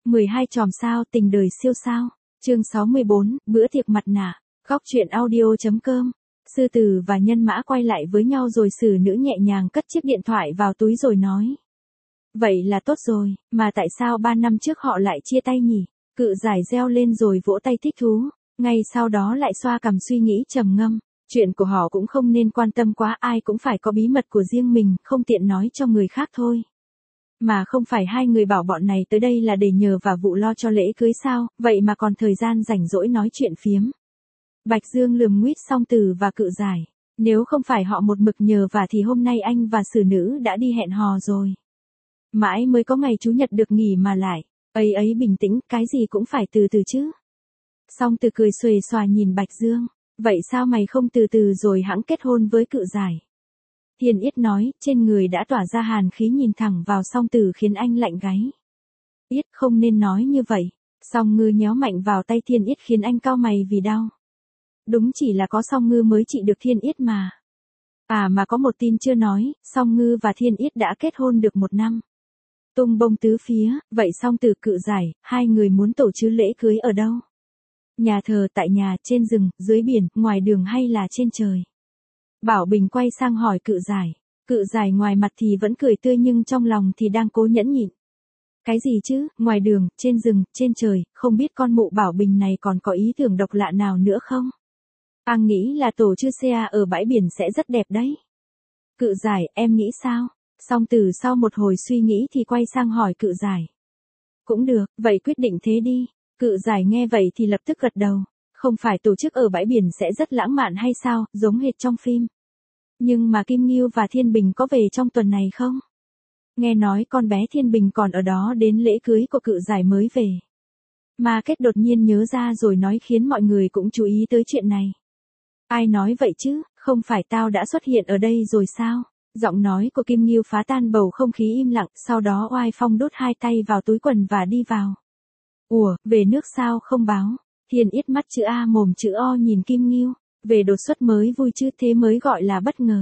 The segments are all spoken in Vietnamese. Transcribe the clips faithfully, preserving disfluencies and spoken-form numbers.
mười hai chòm sao tình đời siêu sao. Chương sáu mươi bốn, bữa tiệc mặt nạ. Góc truyện audio chấm com. Sư tử và nhân mã quay lại với nhau rồi xử nữ nhẹ nhàng cất chiếc điện thoại vào túi rồi nói. Vậy là tốt rồi, mà tại sao ba năm trước họ lại chia tay nhỉ? Cự giải reo lên rồi vỗ tay thích thú, ngay sau đó lại xoa cằm suy nghĩ trầm ngâm. Chuyện của họ cũng không nên quan tâm quá, ai cũng phải có bí mật của riêng mình, không tiện nói cho người khác thôi. Mà không phải hai người bảo bọn này tới đây là để nhờ và vụ lo cho lễ cưới sao, vậy mà còn thời gian rảnh rỗi nói chuyện phiếm. Bạch Dương lườm nguýt Song Tử và Cự Giải. Nếu không phải họ một mực nhờ và thì hôm nay anh và xử nữ đã đi hẹn hò rồi. Mãi mới có ngày Chủ nhật được nghỉ mà lại. Ấy ấy bình tĩnh, cái gì cũng phải từ từ chứ. Song Tử cười xuề xòa nhìn Bạch Dương. Vậy sao mày không từ từ rồi hẵng kết hôn với Cự Giải? Thiên Yết nói, trên người đã tỏa ra hàn khí nhìn thẳng vào Song Tử khiến anh lạnh gáy. Yết không nên nói như vậy. Song Ngư nhéo mạnh vào tay Thiên Yết khiến anh cau mày vì đau. Đúng chỉ là có Song Ngư mới trị được Thiên Yết mà. À mà có một tin chưa nói, Song Ngư và Thiên Yết đã kết hôn được một năm. Tung bông tứ phía, vậy Song Tử Cự Giải, hai người muốn tổ chức lễ cưới ở đâu? Nhà thờ, tại nhà, trên rừng, dưới biển, ngoài đường hay là trên trời? Bảo Bình quay sang hỏi Cự Giải. Cự Giải ngoài mặt thì vẫn cười tươi nhưng trong lòng thì đang cố nhẫn nhịn. Cái gì chứ, ngoài đường, trên rừng, trên trời, không biết con mụ Bảo Bình này còn có ý tưởng độc lạ nào nữa không? Anh nghĩ là tổ chư xe ở bãi biển sẽ rất đẹp đấy. Cự Giải, em nghĩ sao? Song Tử sau một hồi suy nghĩ thì quay sang hỏi Cự Giải. Cũng được, vậy quyết định thế đi. Cự Giải nghe vậy thì lập tức gật đầu. Không phải tổ chức ở bãi biển sẽ rất lãng mạn hay sao, giống hệt trong phim. Nhưng mà Kim Ngưu và Thiên Bình có về trong tuần này không? Nghe nói con bé Thiên Bình còn ở đó đến lễ cưới của Cự Giải mới về. Mà Kết đột nhiên nhớ ra rồi nói khiến mọi người cũng chú ý tới chuyện này. Ai nói vậy chứ, không phải tao đã xuất hiện ở đây rồi sao? Giọng nói của Kim Ngưu phá tan bầu không khí im lặng, sau đó oai phong đút hai tay vào túi quần và đi vào. Ủa, về nước sao không báo? Thiên Yết mắt chữ A mồm chữ O nhìn Kim Ngưu, về đột xuất mới vui chứ thế mới gọi là bất ngờ.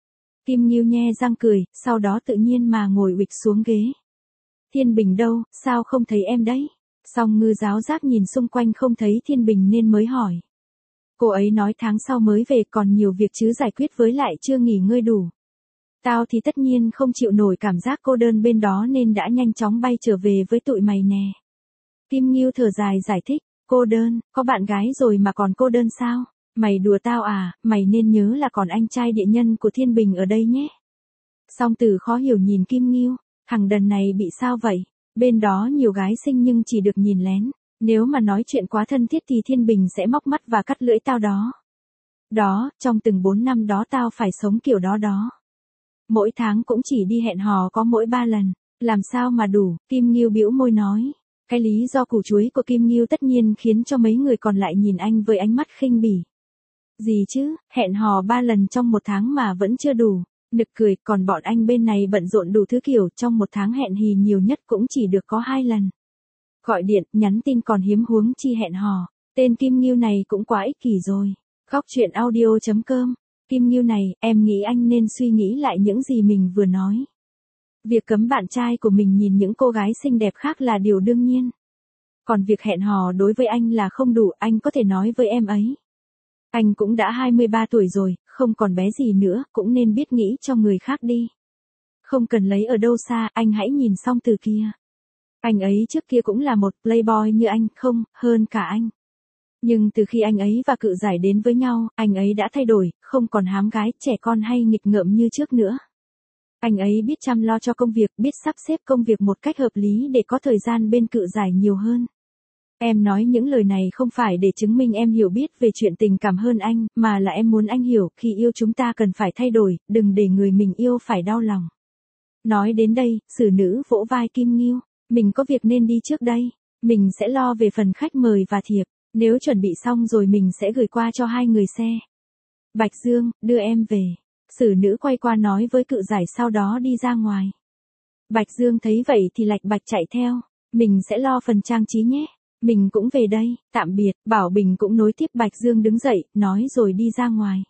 Kim Ngưu nhe răng cười, sau đó tự nhiên mà ngồi uịch xuống ghế. Thiên Bình đâu, sao không thấy em đấy? Song Ngư giáo giác nhìn xung quanh không thấy Thiên Bình nên mới hỏi. Cô ấy nói tháng sau mới về còn nhiều việc chứ giải quyết với lại chưa nghỉ ngơi đủ. Tao thì tất nhiên không chịu nổi cảm giác cô đơn bên đó nên đã nhanh chóng bay trở về với tụi mày nè. Kim Ngưu thở dài giải thích, cô đơn, có bạn gái rồi mà còn cô đơn sao? Mày đùa tao à, mày nên nhớ là còn anh trai địa nhân của Thiên Bình ở đây nhé. Song Tử khó hiểu nhìn Kim Ngưu, thằng đần này bị sao vậy? Bên đó nhiều gái xinh nhưng chỉ được nhìn lén. Nếu mà nói chuyện quá thân thiết thì Thiên Bình sẽ móc mắt và cắt lưỡi tao đó. Đó, trong từng bốn năm đó tao phải sống kiểu đó đó. Mỗi tháng cũng chỉ đi hẹn hò có mỗi ba lần, làm sao mà đủ, Kim Ngưu bĩu môi nói. Cái lý do củ chuối của Kim Ngưu tất nhiên khiến cho mấy người còn lại nhìn anh với ánh mắt khinh bỉ. Gì chứ, hẹn hò ba lần trong một tháng mà vẫn chưa đủ, nực cười, còn bọn anh bên này bận rộn đủ thứ kiểu, trong một tháng hẹn hì nhiều nhất cũng chỉ được có hai lần. Gọi điện, nhắn tin còn hiếm huống chi hẹn hò, tên Kim Ngưu này cũng quá ích kỷ rồi. Góc truyện audio chấm com. Kim Ngưu này, em nghĩ anh nên suy nghĩ lại những gì mình vừa nói. Việc cấm bạn trai của mình nhìn những cô gái xinh đẹp khác là điều đương nhiên. Còn việc hẹn hò đối với anh là không đủ, anh có thể nói với em ấy. Anh cũng đã hai mươi ba tuổi rồi, không còn bé gì nữa, cũng nên biết nghĩ cho người khác đi. Không cần lấy ở đâu xa, anh hãy nhìn Song Tử kia. Anh ấy trước kia cũng là một playboy như anh, không, hơn cả anh. Nhưng từ khi anh ấy và Cự Giải đến với nhau, anh ấy đã thay đổi, không còn hám gái, trẻ con hay nghịch ngợm như trước nữa. Anh ấy biết chăm lo cho công việc, biết sắp xếp công việc một cách hợp lý để có thời gian bên Cự Giải nhiều hơn. Em nói những lời này không phải để chứng minh em hiểu biết về chuyện tình cảm hơn anh, mà là em muốn anh hiểu, khi yêu chúng ta cần phải thay đổi, đừng để người mình yêu phải đau lòng. Nói đến đây, xử nữ vỗ vai Kim Ngưu, mình có việc nên đi trước đây, mình sẽ lo về phần khách mời và thiệp, nếu chuẩn bị xong rồi mình sẽ gửi qua cho hai người xe. Bạch Dương, đưa em về. Xử nữ quay qua nói với Cự Giải sau đó đi ra ngoài. Bạch Dương thấy vậy thì lạch bạch chạy theo, mình sẽ lo phần trang trí nhé. Mình cũng về đây, tạm biệt, Bảo Bình cũng nối tiếp Bạch Dương đứng dậy, nói rồi đi ra ngoài.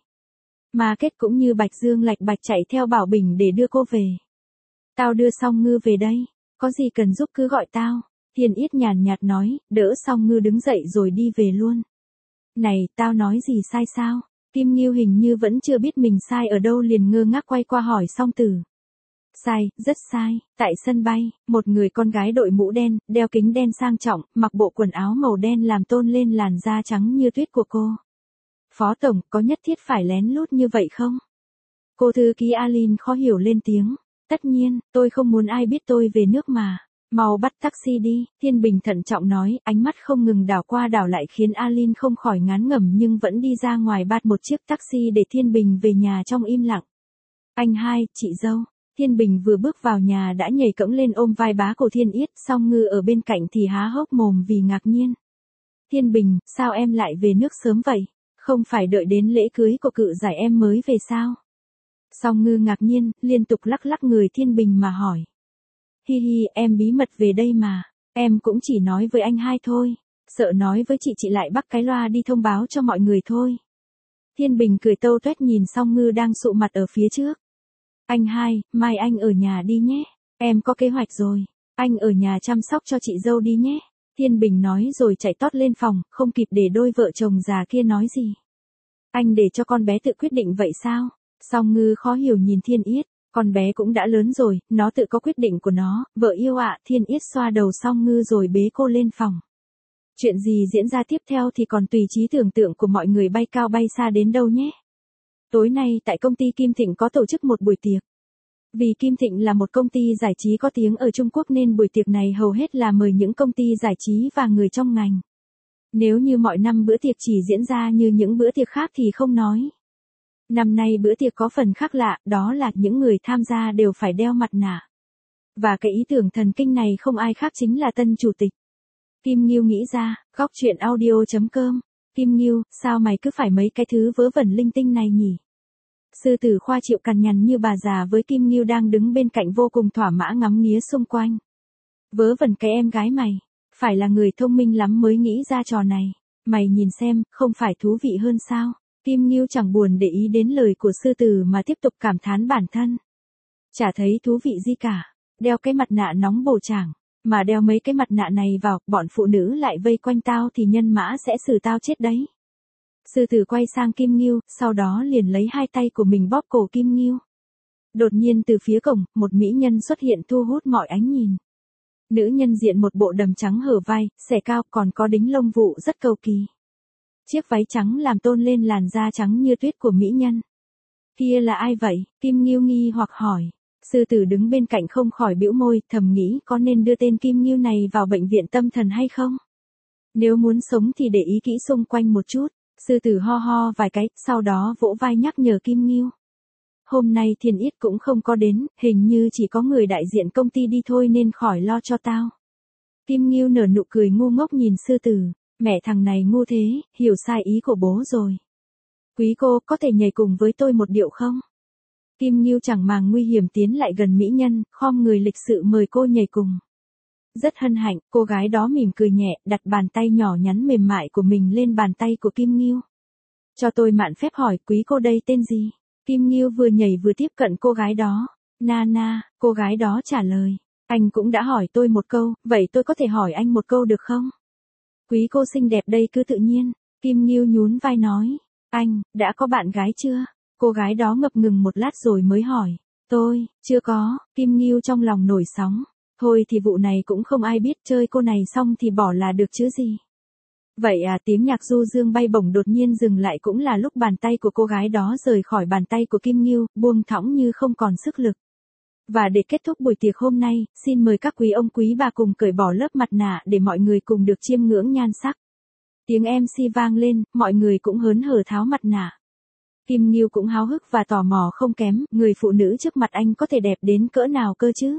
Mà Kết cũng như Bạch Dương lạch bạch chạy theo Bảo Bình để đưa cô về. Tao đưa Song Ngư về đây, có gì cần giúp cứ gọi tao. Thiên Yết nhàn nhạt nói, đỡ Song Ngư đứng dậy rồi đi về luôn. Này, tao nói gì sai sao? Kim Ngưu hình như vẫn chưa biết mình sai ở đâu liền ngơ ngác quay qua hỏi Song Tử. Sai, rất sai, tại sân bay, một người con gái đội mũ đen, đeo kính đen sang trọng, mặc bộ quần áo màu đen làm tôn lên làn da trắng như tuyết của cô. Phó Tổng, có nhất thiết phải lén lút như vậy không? Cô thư ký Alin khó hiểu lên tiếng. Tất nhiên, tôi không muốn ai biết tôi về nước mà. Mau bắt taxi đi, Thiên Bình thận trọng nói, ánh mắt không ngừng đảo qua đảo lại khiến Alin không khỏi ngán ngẩm nhưng vẫn đi ra ngoài bắt một chiếc taxi để Thiên Bình về nhà trong im lặng. Anh hai, chị dâu. Thiên Bình vừa bước vào nhà đã nhảy cẫng lên ôm vai bá của Thiên Yết, Song Ngư ở bên cạnh thì há hốc mồm vì ngạc nhiên. Thiên Bình, sao em lại về nước sớm vậy? Không phải đợi đến lễ cưới của cự giải em mới về sao? Song Ngư ngạc nhiên, liên tục lắc lắc người Thiên Bình mà hỏi. Hi hi, em bí mật về đây mà, em cũng chỉ nói với anh hai thôi, sợ nói với chị chị lại bắt cái loa đi thông báo cho mọi người thôi. Thiên Bình cười tâu tuét nhìn Song Ngư đang sụ mặt ở phía trước. Anh hai, mai anh ở nhà đi nhé, em có kế hoạch rồi, anh ở nhà chăm sóc cho chị dâu đi nhé. Thiên Bình nói rồi chạy tót lên phòng, không kịp để đôi vợ chồng già kia nói gì. Anh để cho con bé tự quyết định vậy sao? Song Ngư khó hiểu nhìn Thiên Yết, con bé cũng đã lớn rồi, nó tự có quyết định của nó, vợ yêu ạ. Thiên Yết xoa đầu Song Ngư rồi bế cô lên phòng. Chuyện gì diễn ra tiếp theo thì còn tùy trí tưởng tượng của mọi người bay cao bay xa đến đâu nhé. Tối nay tại công ty Kim Thịnh có tổ chức một buổi tiệc. Vì Kim Thịnh là một công ty giải trí có tiếng ở Trung Quốc nên buổi tiệc này hầu hết là mời những công ty giải trí và người trong ngành. Nếu như mọi năm bữa tiệc chỉ diễn ra như những bữa tiệc khác thì không nói. Năm nay bữa tiệc có phần khác lạ, đó là những người tham gia đều phải đeo mặt nạ. Và cái ý tưởng thần kinh này không ai khác chính là tân chủ tịch. Kim Ngưu nghĩ ra, góc chuyện audio chấm com. Kim Ngưu, sao mày cứ phải mấy cái thứ vớ vẩn linh tinh này nhỉ? Sư tử Khoa chịu cằn nhằn như bà già với Kim Ngưu đang đứng bên cạnh vô cùng thỏa mãn ngắm nghía xung quanh. Vớ vẩn cái em gái mày, phải là người thông minh lắm mới nghĩ ra trò này. Mày nhìn xem, không phải thú vị hơn sao? Kim Ngưu chẳng buồn để ý đến lời của sư tử mà tiếp tục cảm thán bản thân. Chả thấy thú vị gì cả, đeo cái mặt nạ nóng bổ chảng, mà đeo mấy cái mặt nạ này vào, bọn phụ nữ lại vây quanh tao thì nhân mã sẽ xử tao chết đấy. Sư tử quay sang Kim Ngưu, sau đó liền lấy hai tay của mình bóp cổ Kim Ngưu. Đột nhiên từ phía cổng, một mỹ nhân xuất hiện thu hút mọi ánh nhìn. Nữ nhân diện một bộ đầm trắng hở vai, xẻ cao còn có đính lông vụ rất cầu kỳ. Chiếc váy trắng làm tôn lên làn da trắng như tuyết của mỹ nhân. Kia là ai vậy? Kim Ngưu nghi hoặc hỏi. Sư tử đứng bên cạnh không khỏi bĩu môi, thầm nghĩ có nên đưa tên Kim Ngưu này vào bệnh viện tâm thần hay không? Nếu muốn sống thì để ý kỹ xung quanh một chút. Sư tử ho ho vài cái, sau đó vỗ vai nhắc nhở Kim Ngưu. Hôm nay Thiên Yết cũng không có đến, hình như chỉ có người đại diện công ty đi thôi nên khỏi lo cho tao. Kim Ngưu nở nụ cười ngu ngốc nhìn sư tử. Mẹ thằng này ngu thế, hiểu sai ý của bố rồi. Quý cô, có thể nhảy cùng với tôi một điệu không? Kim Ngưu chẳng màng nguy hiểm tiến lại gần mỹ nhân, khom người lịch sự mời cô nhảy cùng. Rất hân hạnh, cô gái đó mỉm cười nhẹ, đặt bàn tay nhỏ nhắn mềm mại của mình lên bàn tay của Kim Ngưu. Cho tôi mạn phép hỏi, quý cô đây tên gì? Kim Ngưu vừa nhảy vừa tiếp cận cô gái đó. Nana, cô gái đó trả lời. Anh cũng đã hỏi tôi một câu, vậy tôi có thể hỏi anh một câu được không? Quý cô xinh đẹp đây cứ tự nhiên. Kim Ngưu nhún vai nói. Anh, đã có bạn gái chưa? Cô gái đó ngập ngừng một lát rồi mới hỏi. Tôi, chưa có. Kim Ngưu trong lòng nổi sóng. Thôi thì vụ này cũng không ai biết, chơi cô này xong thì bỏ là được chứ gì. Vậy à, tiếng nhạc du dương bay bổng đột nhiên dừng lại cũng là lúc bàn tay của cô gái đó rời khỏi bàn tay của Kim Ngưu, buông thõng như không còn sức lực. Và để kết thúc buổi tiệc hôm nay, xin mời các quý ông quý bà cùng cởi bỏ lớp mặt nạ để mọi người cùng được chiêm ngưỡng nhan sắc. Tiếng em xê vang lên, mọi người cũng hớn hở tháo mặt nạ. Kim Ngưu cũng háo hức và tò mò không kém, người phụ nữ trước mặt anh có thể đẹp đến cỡ nào cơ chứ?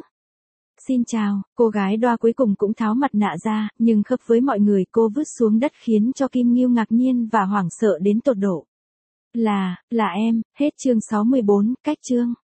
Xin chào, cô gái đoa cuối cùng cũng tháo mặt nạ ra, nhưng khớp với mọi người cô vứt xuống đất khiến cho Kim Ngưu ngạc nhiên và hoảng sợ đến tột độ. Là, là em, hết chương sáu mươi bốn, cách chương.